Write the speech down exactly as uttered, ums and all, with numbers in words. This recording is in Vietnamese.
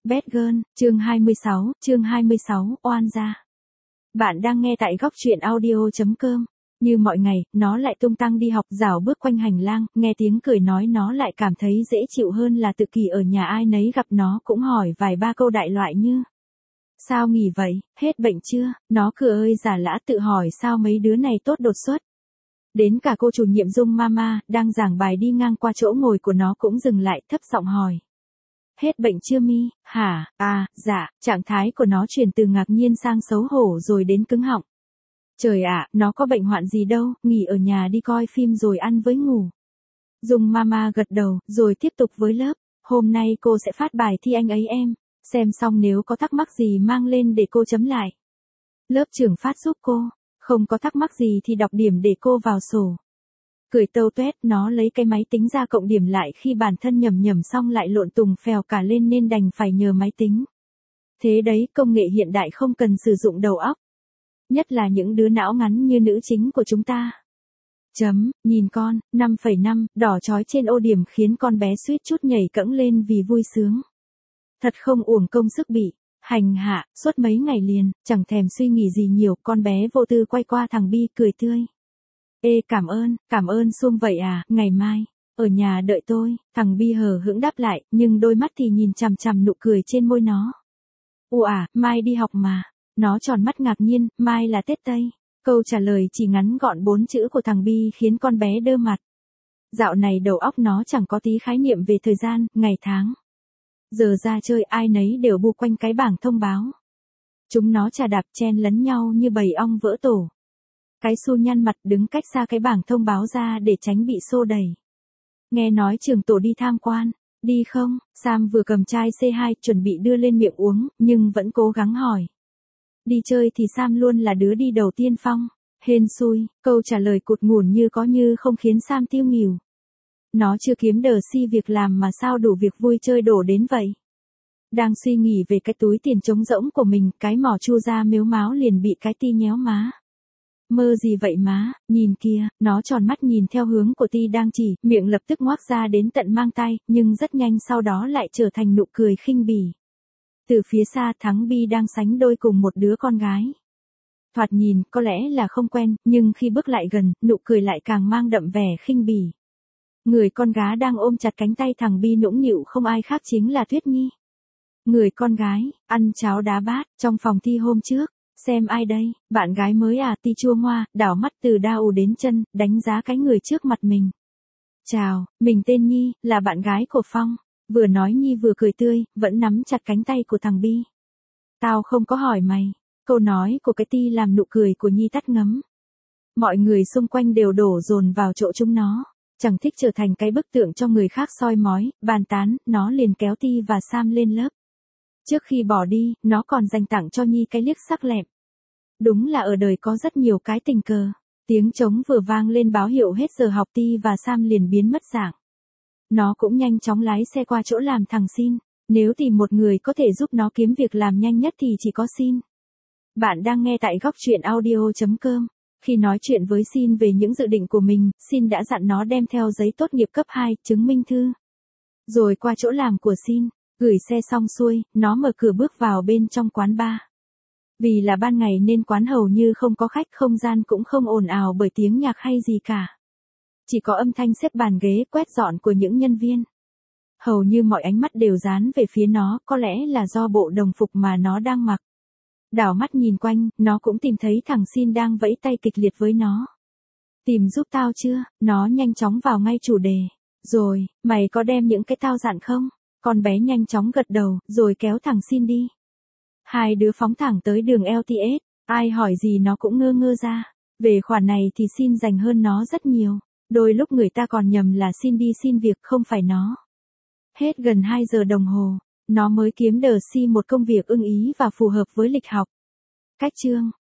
Bad Girl, chương hai mươi sáu, chương hai mươi sáu, oan gia. Bạn đang nghe tại góc truyện audio chấm com. Như mọi ngày, nó lại tung tăng đi học, rảo bước quanh hành lang, nghe tiếng cười nói nó lại cảm thấy dễ chịu hơn là tự kỷ ở nhà, ai nấy gặp nó cũng hỏi vài ba câu đại loại như: sao nghỉ vậy, hết bệnh chưa? Nó cười ơi giả lã tự hỏi sao mấy đứa này tốt đột xuất. Đến cả cô chủ nhiệm Dung Mama, đang giảng bài đi ngang qua chỗ ngồi của nó cũng dừng lại, thấp giọng hỏi: hết bệnh chưa mi? Hả? À, dạ. Trạng thái của nó chuyển từ ngạc nhiên sang xấu hổ rồi đến cứng họng. Trời ạ, nó có bệnh hoạn gì đâu, nghỉ ở nhà đi coi phim rồi ăn với ngủ. Dung Mama gật đầu, rồi tiếp tục với lớp. Hôm nay cô sẽ phát bài thi anh ấy em. Xem xong nếu có thắc mắc gì mang lên để cô chấm lại. Lớp trưởng phát giúp cô. Không có thắc mắc gì thì đọc điểm để cô vào sổ. Cười tâu tuét, nó lấy cái máy tính ra cộng điểm lại, khi bản thân nhầm nhầm xong lại lộn tùng phèo cả lên nên đành phải nhờ máy tính. Thế đấy, công nghệ hiện đại không cần sử dụng đầu óc. Nhất là những đứa não ngắn như nữ chính của chúng ta. Chấm, nhìn con, năm phẩy năm, đỏ chói trên ô điểm khiến con bé suýt chút nhảy cẫng lên vì vui sướng. Thật không uổng công sức bị hành hạ, suốt mấy ngày liền, chẳng thèm suy nghĩ gì nhiều, con bé vô tư quay qua thằng Bi cười tươi. Ê cảm ơn, cảm ơn Xuông vậy à, ngày mai, ở nhà đợi tôi, thằng Bi hờ hững đáp lại, nhưng đôi mắt thì nhìn chằm chằm nụ cười trên môi nó. Ủa à, mai đi học mà, nó tròn mắt ngạc nhiên, mai là Tết Tây, câu trả lời chỉ ngắn gọn bốn chữ của thằng Bi khiến con bé đơ mặt. Dạo này đầu óc nó chẳng có tí khái niệm về thời gian, ngày tháng. Giờ ra chơi ai nấy đều bu quanh cái bảng thông báo. Chúng nó chà đạp chen lấn nhau như bầy ong vỡ tổ. Cái Xu nhăn mặt đứng cách xa cái bảng thông báo ra để tránh bị xô đẩy. Nghe nói trường tổ đi tham quan, đi không? Sam vừa cầm chai xê hai chuẩn bị đưa lên miệng uống, nhưng vẫn cố gắng hỏi. Đi chơi thì Sam luôn là đứa đi đầu tiên phong. Hên xui, câu trả lời cụt ngủn như có như không khiến Sam tiêu nghỉu. Nó chưa kiếm đờ si việc làm mà sao đủ việc vui chơi đổ đến vậy. Đang suy nghĩ về cái túi tiền trống rỗng của mình, cái mỏ chu ra mếu máo liền bị cái Ti nhéo má. Mơ gì vậy má, nhìn kìa, nó tròn mắt nhìn theo hướng của Ti đang chỉ, miệng lập tức ngoác ra đến tận mang tay, nhưng rất nhanh sau đó lại trở thành nụ cười khinh bỉ. Từ phía xa Thắng Bi đang sánh đôi cùng một đứa con gái. Thoạt nhìn, có lẽ là không quen, nhưng khi bước lại gần, nụ cười lại càng mang đậm vẻ khinh bỉ. Người con gái đang ôm chặt cánh tay thằng Bi nũng nịu không ai khác chính là Tuyết Nhi. Người con gái, ăn cháo đá bát, trong phòng thi hôm trước. Xem ai đây, bạn gái mới à? Ti chua ngoa, đảo mắt từ đầu đến chân, đánh giá cái người trước mặt mình. Chào, mình tên Nhi, là bạn gái của Phong. Vừa nói Nhi vừa cười tươi, vẫn nắm chặt cánh tay của thằng Bi. Tao không có hỏi mày. Câu nói của cái Ti làm nụ cười của Nhi tắt ngấm. Mọi người xung quanh đều đổ dồn vào chỗ chúng nó. Chẳng thích trở thành cái bức tượng cho người khác soi mói, bàn tán, nó liền kéo Ti và Sam lên lớp. Trước khi bỏ đi, nó còn dành tặng cho Nhi cái liếc sắc lẹm. Đúng là ở đời có rất nhiều cái tình cờ. Tiếng trống vừa vang lên báo hiệu hết giờ học, Ti và Sam liền biến mất dạng. Nó cũng nhanh chóng lái xe qua chỗ làm thằng Sin. Nếu tìm một người có thể giúp nó kiếm việc làm nhanh nhất thì chỉ có Sin. Bạn đang nghe tại góc truyện audio chấm com. Khi nói chuyện với Sin về những dự định của mình, Sin đã dặn nó đem theo giấy tốt nghiệp cấp hai, chứng minh thư. Rồi qua chỗ làm của Sin, gửi xe xong xuôi, nó mở cửa bước vào bên trong quán bar. Vì là ban ngày nên quán hầu như không có khách, không gian cũng không ồn ào bởi tiếng nhạc hay gì cả. Chỉ có âm thanh xếp bàn ghế quét dọn của những nhân viên. Hầu như mọi ánh mắt đều dán về phía nó, có lẽ là do bộ đồng phục mà nó đang mặc. Đảo mắt nhìn quanh, nó cũng tìm thấy thằng Sin đang vẫy tay kịch liệt với nó. Tìm giúp tao chưa? Nó nhanh chóng vào ngay chủ đề. Rồi, mày có đem những cái tao dặn không? Con bé nhanh chóng gật đầu, rồi kéo thằng Sin đi. Hai đứa phóng thẳng tới đường lờ tê ét, ai hỏi gì nó cũng ngơ ngơ ra. Về khoản này thì Sin dành hơn nó rất nhiều. Đôi lúc người ta còn nhầm là Sin đi xin việc, không phải nó. Hết gần hai giờ đồng hồ, nó mới kiếm đờ si một công việc ưng ý và phù hợp với lịch học. Cách chương,